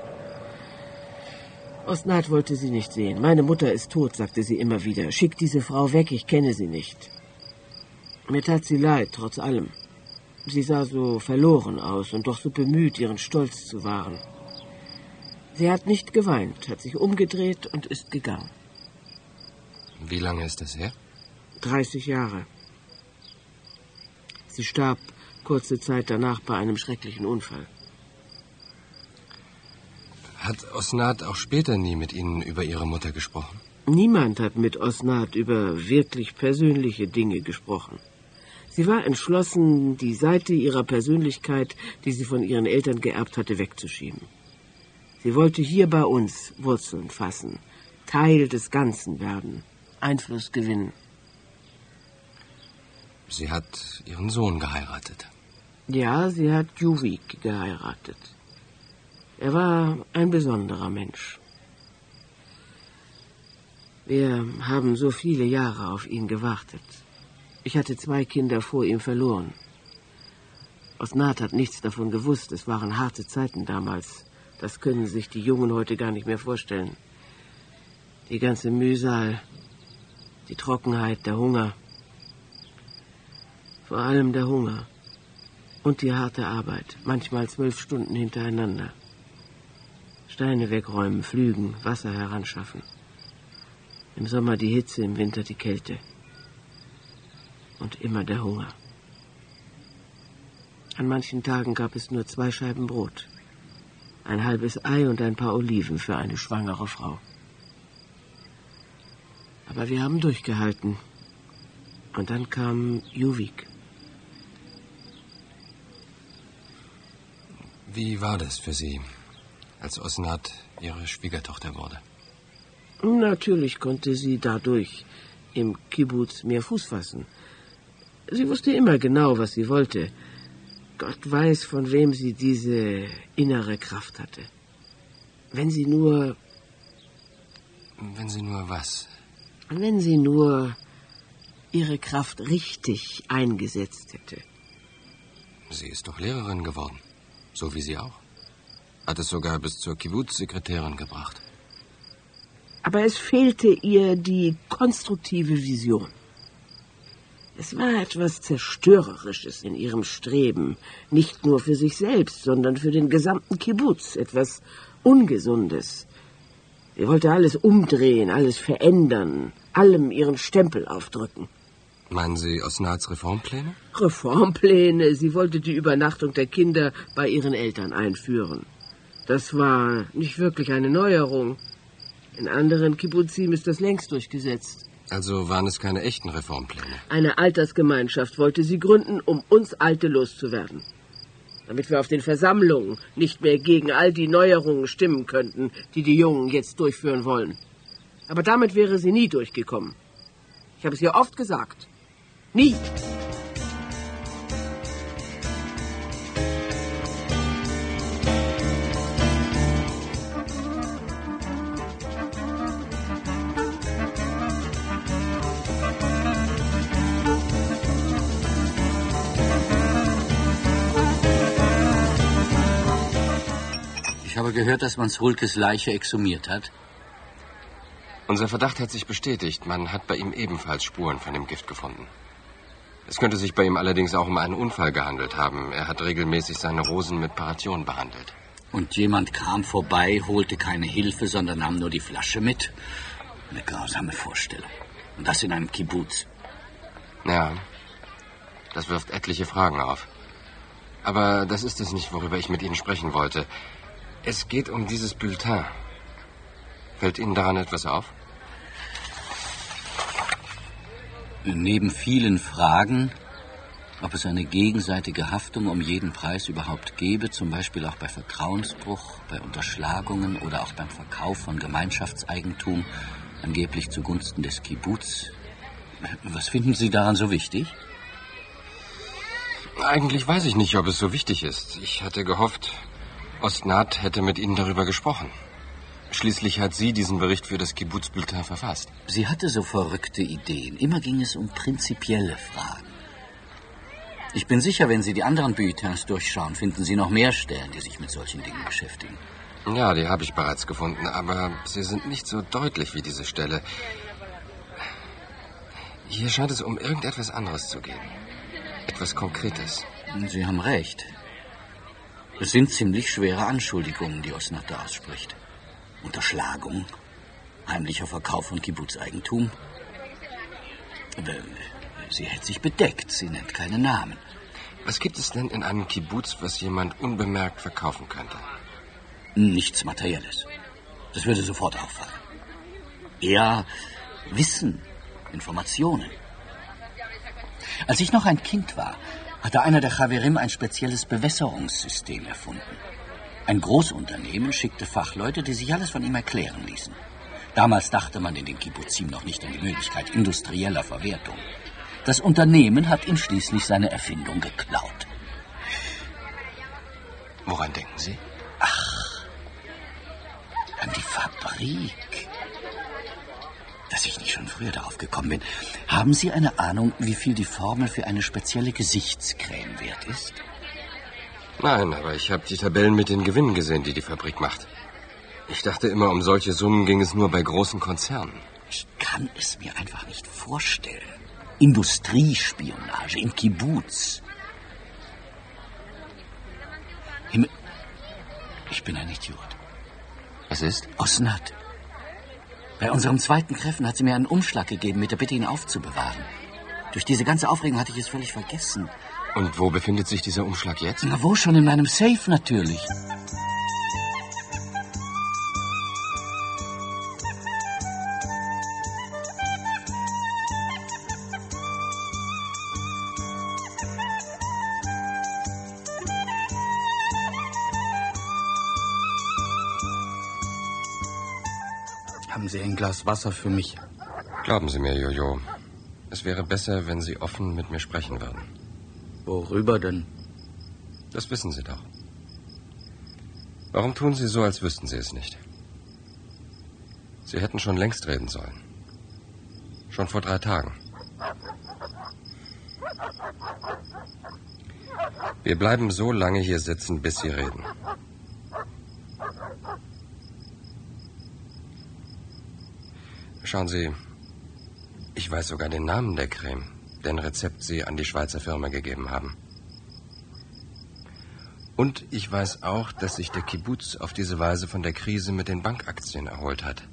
Osnat wollte sie nicht sehen. Meine Mutter ist tot, sagte sie immer wieder. Schick diese Frau weg, ich kenne sie nicht. Mir tat sie leid, trotz allem. Sie sah so verloren aus und doch so bemüht, ihren Stolz zu wahren. Sie hat nicht geweint, hat sich umgedreht und ist gegangen. Wie lange ist das her? 30 Jahre. Sie starb kurze Zeit danach bei einem schrecklichen Unfall. Hat Osnat auch später nie mit Ihnen über Ihre Mutter gesprochen? Niemand hat mit Osnat über wirklich persönliche Dinge gesprochen. Sie war entschlossen, die Seite ihrer Persönlichkeit, die sie von ihren Eltern geerbt hatte, wegzuschieben. Sie wollte hier bei uns Wurzeln fassen, Teil des Ganzen werden, Einfluss gewinnen. Sie hat Ihren Sohn geheiratet. Ja, sie hat Juvik geheiratet. Er war ein besonderer Mensch. Wir haben so viele Jahre auf ihn gewartet. Ich hatte 2 Kinder vor ihm verloren. Osnat hat nichts davon gewusst. Es waren harte Zeiten damals. Das können sich die Jungen heute gar nicht mehr vorstellen. Die ganze Mühsal, die Trockenheit, der Hunger. Vor allem der Hunger. Und die harte Arbeit, manchmal 12 Stunden hintereinander. Steine wegräumen, pflügen, Wasser heranschaffen. Im Sommer die Hitze, im Winter die Kälte. Und immer der Hunger. An manchen Tagen gab es nur 2 Scheiben Brot, ein halbes Ei und ein paar Oliven für eine schwangere Frau. Aber wir haben durchgehalten. Und dann kam Juvik. Wie war das für Sie, als Osnat Ihre Schwiegertochter wurde? Natürlich konnte sie dadurch im Kibbuz mehr Fuß fassen. Sie wusste immer genau, was sie wollte. Gott weiß, von wem sie diese innere Kraft hatte. Wenn sie nur... Wenn sie nur was? Wenn sie nur ihre Kraft richtig eingesetzt hätte. Sie ist doch Lehrerin geworden. So wie Sie auch. Hat es sogar bis zur Kibbuz-Sekretärin gebracht. Aber es fehlte ihr die konstruktive Vision. Es war etwas Zerstörerisches in ihrem Streben. Nicht nur für sich selbst, sondern für den gesamten Kibbuz. Etwas Ungesundes. Sie wollte alles umdrehen, alles verändern, allem ihren Stempel aufdrücken. Meinen Sie Osnats Reformpläne? Reformpläne. Sie wollte die Übernachtung der Kinder bei ihren Eltern einführen. Das war nicht wirklich eine Neuerung. In anderen Kibbuzim ist das längst durchgesetzt. Also waren es keine echten Reformpläne? Eine Altersgemeinschaft wollte sie gründen, um uns Alte loszuwerden. Damit wir auf den Versammlungen nicht mehr gegen all die Neuerungen stimmen könnten, die die Jungen jetzt durchführen wollen. Aber damit wäre sie nie durchgekommen. Ich habe es ihr oft gesagt. Nie. Ich habe gehört, dass man Shulkes Leiche exhumiert hat. Unser Verdacht hat sich bestätigt. Man hat bei ihm ebenfalls Spuren von dem Gift gefunden. Es könnte sich bei ihm allerdings auch um einen Unfall gehandelt haben. Er hat regelmäßig seine Rosen mit Paration behandelt. Und jemand kam vorbei, holte keine Hilfe, sondern nahm nur die Flasche mit. Eine grausame Vorstellung. Und das in einem Kibbuz. Ja, das wirft etliche Fragen auf. Aber das ist es nicht, worüber ich mit Ihnen sprechen wollte. Es geht um dieses Bulletin. Fällt Ihnen daran etwas auf? Neben vielen Fragen, ob es eine gegenseitige Haftung um jeden Preis überhaupt gäbe, zum Beispiel auch bei Vertrauensbruch, bei Unterschlagungen oder auch beim Verkauf von Gemeinschaftseigentum, angeblich zugunsten des Kibbuz. Was finden Sie daran so wichtig? Eigentlich weiß ich nicht, ob es so wichtig ist. Ich hatte gehofft, Osnat hätte mit Ihnen darüber gesprochen. Schließlich hat sie diesen Bericht für das Kibbuz-Bulletin verfasst. Sie hatte so verrückte Ideen. Immer ging es um prinzipielle Fragen. Ich bin sicher, wenn Sie die anderen Bulletins durchschauen, finden Sie noch mehr Stellen, die sich mit solchen Dingen beschäftigen. Ja, die habe ich bereits gefunden, aber sie sind nicht so deutlich wie diese Stelle. Hier scheint es um irgendetwas anderes zu gehen. Etwas Konkretes. Sie haben recht. Es sind ziemlich schwere Anschuldigungen, die Osnat da ausspricht. Unterschlagung, heimlicher Verkauf von Kibbuz-Eigentum. Aber sie hält sich bedeckt, sie nennt keine Namen. Was gibt es denn in einem Kibbuz, was jemand unbemerkt verkaufen könnte? Nichts Materielles. Das würde sofort auffallen. Eher Wissen, Informationen. Als ich noch ein Kind war, hatte einer der Chaverim ein spezielles Bewässerungssystem erfunden. Ein Großunternehmen schickte Fachleute, die sich alles von ihm erklären ließen. Damals dachte man in den Kibbuzim noch nicht an die Möglichkeit industrieller Verwertung. Das Unternehmen hat ihm schließlich seine Erfindung geklaut. Woran denken Sie? Ach, an die Fabrik. Dass ich nicht schon früher darauf gekommen bin. Haben Sie eine Ahnung, wie viel die Formel für eine spezielle Gesichtscreme wert ist? Nein, aber ich habe die Tabellen mit den Gewinnen gesehen, die die Fabrik macht. Ich dachte immer, um solche Summen ging es nur bei großen Konzernen. Ich kann es mir einfach nicht vorstellen. Industriespionage im Kibbuz. Ich bin ein Idiot. Was ist? Osnat. Bei unserem zweiten Treffen hat sie mir einen Umschlag gegeben, mit der Bitte, ihn aufzubewahren. Durch diese ganze Aufregung hatte ich es völlig vergessen. Und wo befindet sich dieser Umschlag jetzt? Na, wo schon? In meinem Safe natürlich. Haben Sie ein Glas Wasser für mich? Glauben Sie mir, Jojo, es wäre besser, wenn Sie offen mit mir sprechen würden. Worüber denn? Das wissen Sie doch. Warum tun Sie so, als wüssten Sie es nicht? Sie hätten schon längst reden sollen. Schon vor 3 Tagen. Wir bleiben so lange hier sitzen, bis Sie reden. Schauen Sie, ich weiß sogar den Namen der Creme, deren Rezept Sie an die Schweizer Firma gegeben haben. Und ich weiß auch, dass sich der Kibbuz auf diese Weise von der Krise mit den Bankaktien erholt hat.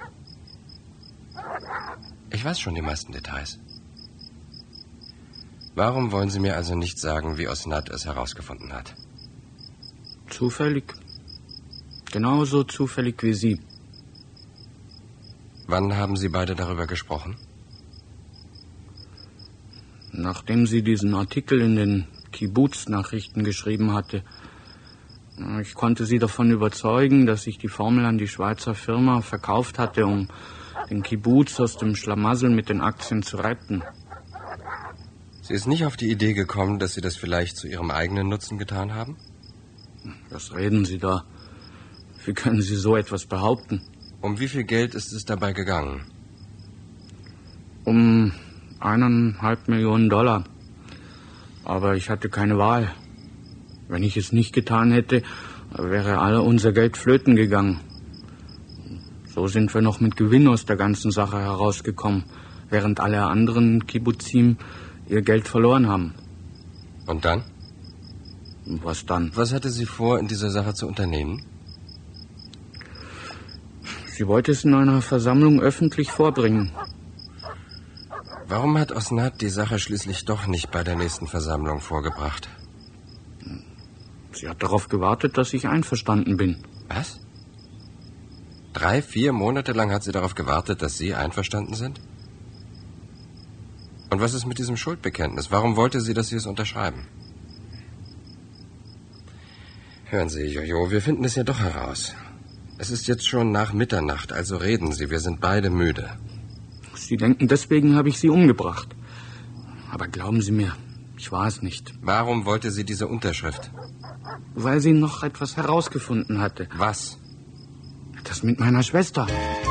Ich weiß schon die meisten Details. Warum wollen Sie mir also nicht sagen, wie Osnat es herausgefunden hat? Zufällig. Genauso zufällig wie Sie. Wann haben Sie beide darüber gesprochen? Nachdem sie diesen Artikel in den Kibbuz-Nachrichten geschrieben hatte. Ich konnte sie davon überzeugen, dass ich die Formel an die Schweizer Firma verkauft hatte, um den Kibbuz aus dem Schlamassel mit den Aktien zu retten. Sie ist nicht auf die Idee gekommen, dass Sie das vielleicht zu Ihrem eigenen Nutzen getan haben? Was reden Sie da? Wie können Sie so etwas behaupten? Um wie viel Geld ist es dabei gegangen? Um 1,5 Millionen $. Aber ich hatte keine Wahl. Wenn ich es nicht getan hätte, wäre all unser Geld flöten gegangen. So sind wir noch mit Gewinn aus der ganzen Sache herausgekommen, während alle anderen Kibbuzim ihr Geld verloren haben. Und dann? Was dann? Was hatte sie vor, in dieser Sache zu unternehmen? Sie wollte es in einer Versammlung öffentlich vorbringen. Warum hat Osnat die Sache schließlich doch nicht bei der nächsten Versammlung vorgebracht? Sie hat darauf gewartet, dass ich einverstanden bin. Was? 3, 4 Monate lang hat sie darauf gewartet, dass Sie einverstanden sind? Und was ist mit diesem Schuldbekenntnis? Warum wollte sie, dass Sie es unterschreiben? Hören Sie, Jojo, wir finden es ja doch heraus. Es ist jetzt schon nach Mitternacht, also reden Sie, wir sind beide müde. Sie denken, deswegen habe ich Sie umgebracht. Aber glauben Sie mir, ich war es nicht. Warum wollte sie diese Unterschrift? Weil sie noch etwas herausgefunden hatte. Was? Das mit meiner Schwester.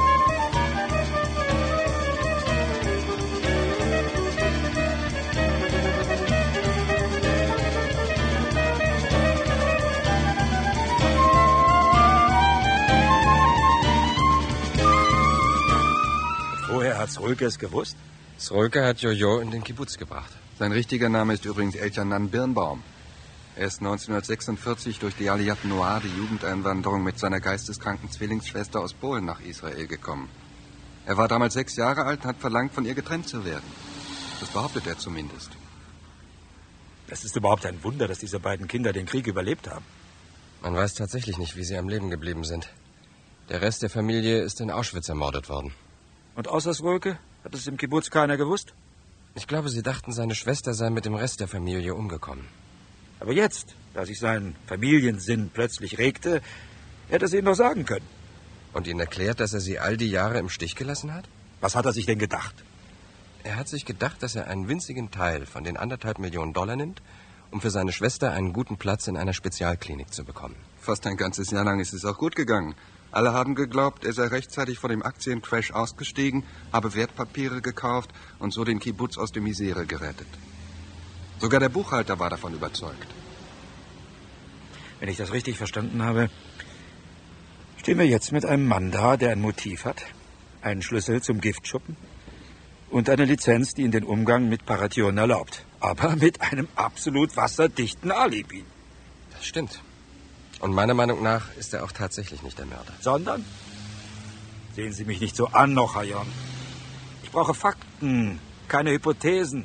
Woher hat Srulke es gewusst? Srulke hat Jojo in den Kibbuz gebracht. Sein richtiger Name ist übrigens Elchanan Birnbaum. Er ist 1946 durch die Aliyat Noir, die Jugendeinwanderung, mit seiner geisteskranken Zwillingsschwester aus Polen nach Israel gekommen. Er war damals 6 Jahre alt und hat verlangt, von ihr getrennt zu werden. Das behauptet er zumindest. Es ist überhaupt ein Wunder, dass diese beiden Kinder den Krieg überlebt haben. Man weiß tatsächlich nicht, wie sie am Leben geblieben sind. Der Rest der Familie ist in Auschwitz ermordet worden. Und außer Srulke? Hat es im Kibbuz keiner gewusst? Ich glaube, sie dachten, seine Schwester sei mit dem Rest der Familie umgekommen. Aber jetzt, da sich sein Familiensinn plötzlich regte, hätte es ihnen doch sagen können. Und ihnen erklärt, dass er sie all die Jahre im Stich gelassen hat? Was hat er sich denn gedacht? Er hat sich gedacht, dass er einen winzigen Teil von den 1,5 Millionen $ nimmt, um für seine Schwester einen guten Platz in einer Spezialklinik zu bekommen. Fast ein ganzes Jahr lang ist es auch gut gegangen. Alle haben geglaubt, er sei rechtzeitig vor dem Aktiencrash ausgestiegen, habe Wertpapiere gekauft und so den Kibbuz aus der Misere gerettet. Sogar der Buchhalter war davon überzeugt. Wenn ich das richtig verstanden habe, stehen wir jetzt mit einem Mann da, der ein Motiv hat, einen Schlüssel zum Giftschuppen und eine Lizenz, die ihm den Umgang mit Paration erlaubt. Aber mit einem absolut wasserdichten Alibi. Das stimmt. Und meiner Meinung nach ist er auch tatsächlich nicht der Mörder. Sondern? Sehen Sie mich nicht so an, Nochayon. Ich brauche Fakten, keine Hypothesen.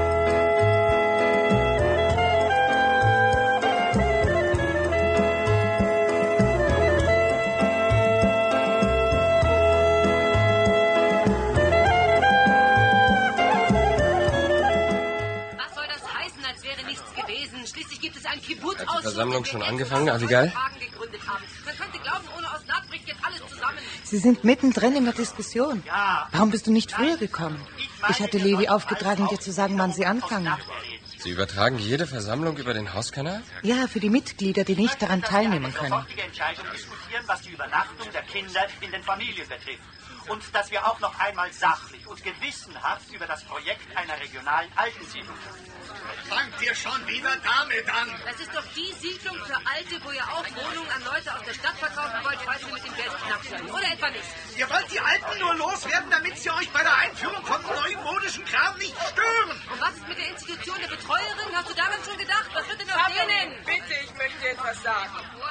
Hat die Versammlung schon angefangen, Abigail? Man könnte glauben, ohne Osnat bricht jetzt alles zusammen. Sie sind mittendrin in der Diskussion. Warum bist du nicht früher gekommen? Ich hatte Levi aufgetragen, dir zu sagen, wann sie anfangen. Sie übertragen jede Versammlung über den Hauskanal? Ja, für die Mitglieder, die nicht daran teilnehmen können. Die Entscheidung diskutieren, was die Übernachtung der Kinder in den Familien betrifft. Und dass wir auch noch einmal sachlich und gewissenhaft über das Projekt einer regionalen Altensiedlung sprechen. Fangt ihr schon wieder damit an? Das ist doch die Siedlung für Alte, wo ihr auch Wohnungen an Leute aus der Stadt verkaufen wollt, falls ihr mit dem Geld knapp seid. Oder etwa nicht? Ihr wollt die Alten nur loswerden, damit sie euch bei der Einführung von neumodischen Kram nicht stören. Und was ist mit der Institution der Betreuerin? Hast du daran schon gedacht? Was wird denn aus denen? Bitte, ich möchte etwas sagen.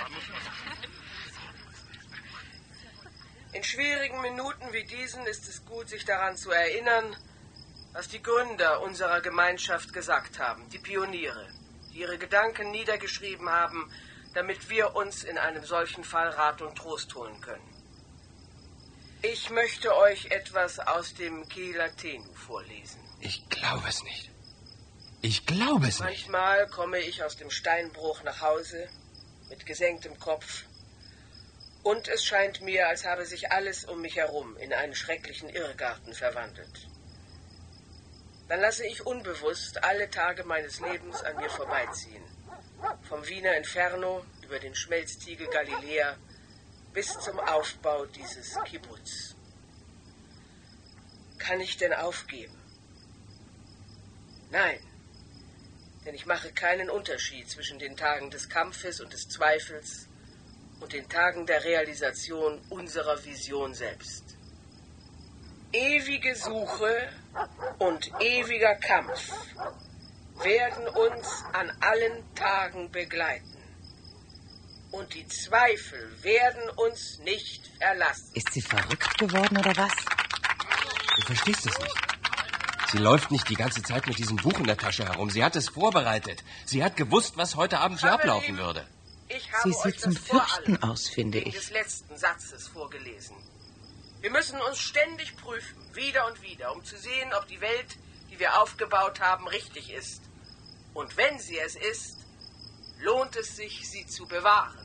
In schwierigen Minuten wie diesen ist es gut, sich daran zu erinnern, was die Gründer unserer Gemeinschaft gesagt haben, die Pioniere, die ihre Gedanken niedergeschrieben haben, damit wir uns in einem solchen Fall Rat und Trost holen können. Ich möchte euch etwas aus dem Kelatenu vorlesen. Ich glaube es nicht. Ich glaube es nicht. Manchmal komme ich aus dem Steinbruch nach Hause mit gesenktem Kopf und es scheint mir, als habe sich alles um mich herum in einen schrecklichen Irrgarten verwandelt. Dann lasse ich unbewusst alle Tage meines Lebens an mir vorbeiziehen. Vom Wiener Inferno über den Schmelztiegel Galiläa bis zum Aufbau dieses Kibbuz. Kann ich denn aufgeben? Nein, denn ich mache keinen Unterschied zwischen den Tagen des Kampfes und des Zweifels und den Tagen der Realisation unserer Vision selbst. Ewige Suche und ewiger Kampf werden uns an allen Tagen begleiten. Und die Zweifel werden uns nicht verlassen. Ist sie verrückt geworden oder was? Du verstehst es nicht. Sie läuft nicht die ganze Zeit mit diesem Buch in der Tasche herum. Sie hat es vorbereitet. Sie hat gewusst, was heute Abend hier ablaufen würde. Sie sieht zum Fürchten aus, finde ich. Des letzten Satzes vorgelesen. Wir müssen uns ständig prüfen, wieder und wieder, um zu sehen, ob die Welt, die wir aufgebaut haben, richtig ist. Und wenn sie es ist, lohnt es sich, sie zu bewahren.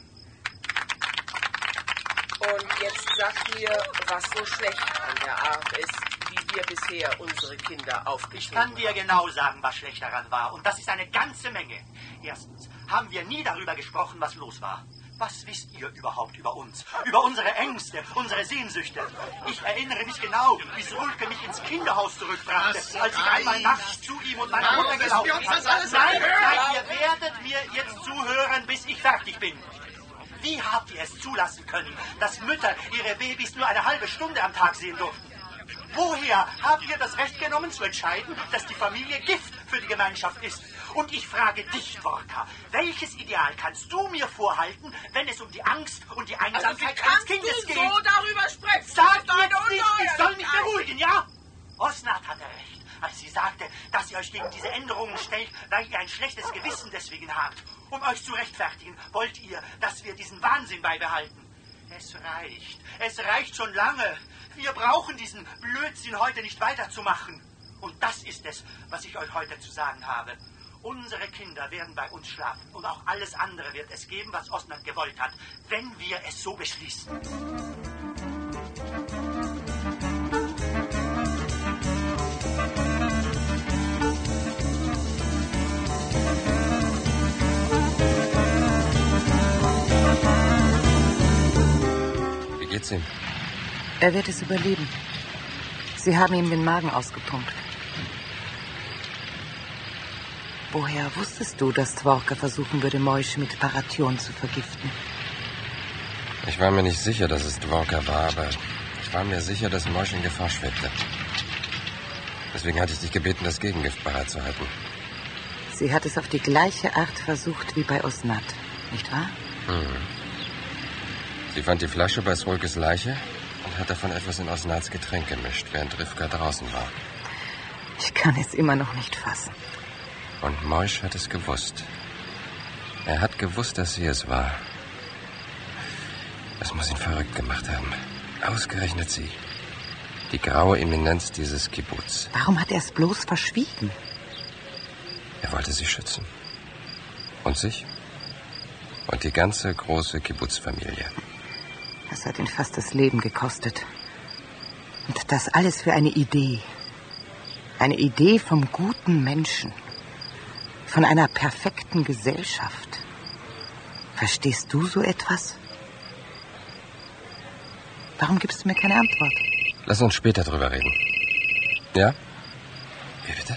Und jetzt sag mir, was so schlecht an der Art ist, wie wir bisher unsere Kinder aufgezogen Ich kann dir genau sagen, was schlecht daran war. Und das ist eine ganze Menge. Erstens haben wir nie darüber gesprochen, was los war. Was wisst ihr überhaupt über uns? Über unsere Ängste, unsere Sehnsüchte? Ich erinnere mich genau, wie Srulke mich ins Kinderhaus zurückbrachte, als ich einmal nachts zu ihm und meiner Mutter gelaufen bin. Nein, ihr werdet mir jetzt zuhören, bis ich fertig bin. Wie habt ihr es zulassen können, dass Mütter ihre Babys nur eine halbe Stunde am Tag sehen durften? Woher habt ihr das Recht genommen zu entscheiden, dass die Familie Gift für die Gemeinschaft ist? Und ich frage dich, Dworka, welches Ideal kannst du mir vorhalten, wenn es um die Angst und die Einsamkeit eines Kindes geht? so darüber sprechen? Sag jetzt nicht, ich soll mich beruhigen, ja? Osnat hatte recht, als sie sagte, dass ihr euch gegen diese Änderungen stellt, weil ihr ein schlechtes Gewissen deswegen habt. Um euch zu rechtfertigen, wollt ihr, dass wir diesen Wahnsinn beibehalten. Es reicht schon lange. Wir brauchen diesen Blödsinn heute nicht weiterzumachen. Und das ist es, was ich euch heute zu sagen habe. Unsere Kinder werden bei uns schlafen und auch alles andere wird es geben, was Osnat gewollt hat, wenn wir es so beschließen. Wie geht's ihm? Er wird es überleben. Sie haben ihm den Magen ausgepumpt. Woher wusstest du, dass Dworka versuchen würde, Moisch mit Paration zu vergiften? Ich war mir nicht sicher, dass es Dworka war, aber ich war mir sicher, dass Moisch in Gefahr schwebte. Deswegen hatte ich dich gebeten, das Gegengift bereitzuhalten. Sie hat es auf die gleiche Art versucht wie bei Osnat, nicht wahr? Sie fand die Flasche bei Srulkes Leiche und hat davon etwas in Osnats Getränk gemischt, während Rivka draußen war. Ich kann es immer noch nicht fassen. Und Moisch hat es gewusst. Er hat gewusst, dass sie es war. Das muss ihn verrückt gemacht haben. Ausgerechnet sie. Die graue Eminenz dieses Kibbuz. Warum hat er es bloß verschwiegen? Er wollte sie schützen. Und sich. Und die ganze große Kibbuz-Familie. Das hat ihn fast das Leben gekostet. Und das alles für eine Idee. Eine Idee vom guten Menschen. Von einer perfekten Gesellschaft. Verstehst du so etwas? Warum gibst du mir keine Antwort? Lass uns später drüber reden. Ja? Wie bitte?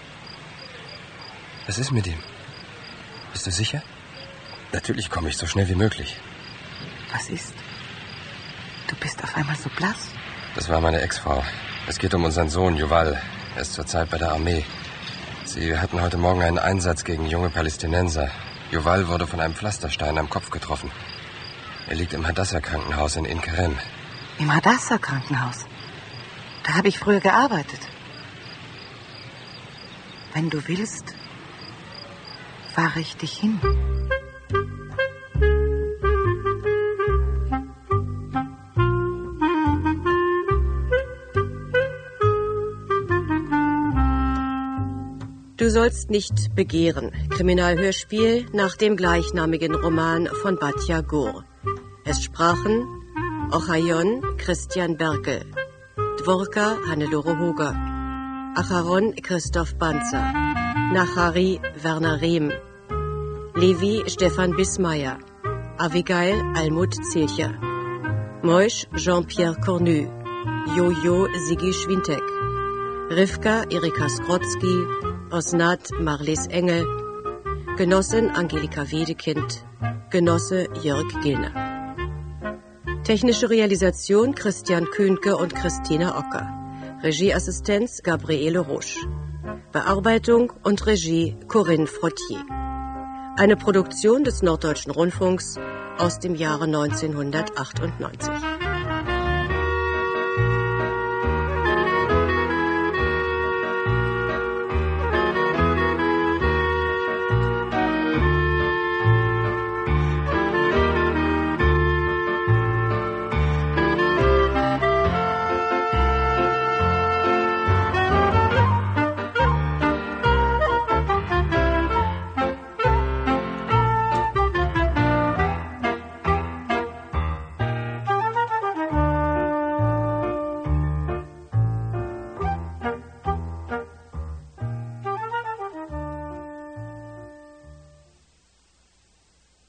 Was ist mit ihm? Bist du sicher? Natürlich komme ich so schnell wie möglich. Was ist? Du bist auf einmal so blass. Das war meine Ex-Frau. Es geht um unseren Sohn, Yuval. Er ist zurzeit bei der Armee. Sie hatten heute Morgen einen Einsatz gegen junge Palästinenser. Yuval wurde von einem Pflasterstein am Kopf getroffen. Er liegt im Hadassah-Krankenhaus in In Kerem. Im Hadassah-Krankenhaus? Da habe ich früher gearbeitet. Wenn du willst, fahre ich dich hin. Du sollst nicht begehren. Kriminalhörspiel nach dem gleichnamigen Roman von Batya Gur. Es sprachen Ochayon Christian Berkel, Dvorka Hannelore Hoger, Acharon Christoph Banzer, Nachari Werner Rehm, Levi Stefan Bismayer, Abigail Almut Zilcher, Moisch Jean-Pierre Cornu, Jojo Sigi Schwintek, Rivka Erika Skrotzki, Osnat Marlies Engel, Genossin Angelika Wedekind, Genosse Jörg Gilner. Technische Realisation Christian Kühnke und Christina Ocker. Regieassistenz Gabriele Roche. Bearbeitung und Regie Corinne Frottier. Eine Produktion des Norddeutschen Rundfunks aus dem Jahre 1998.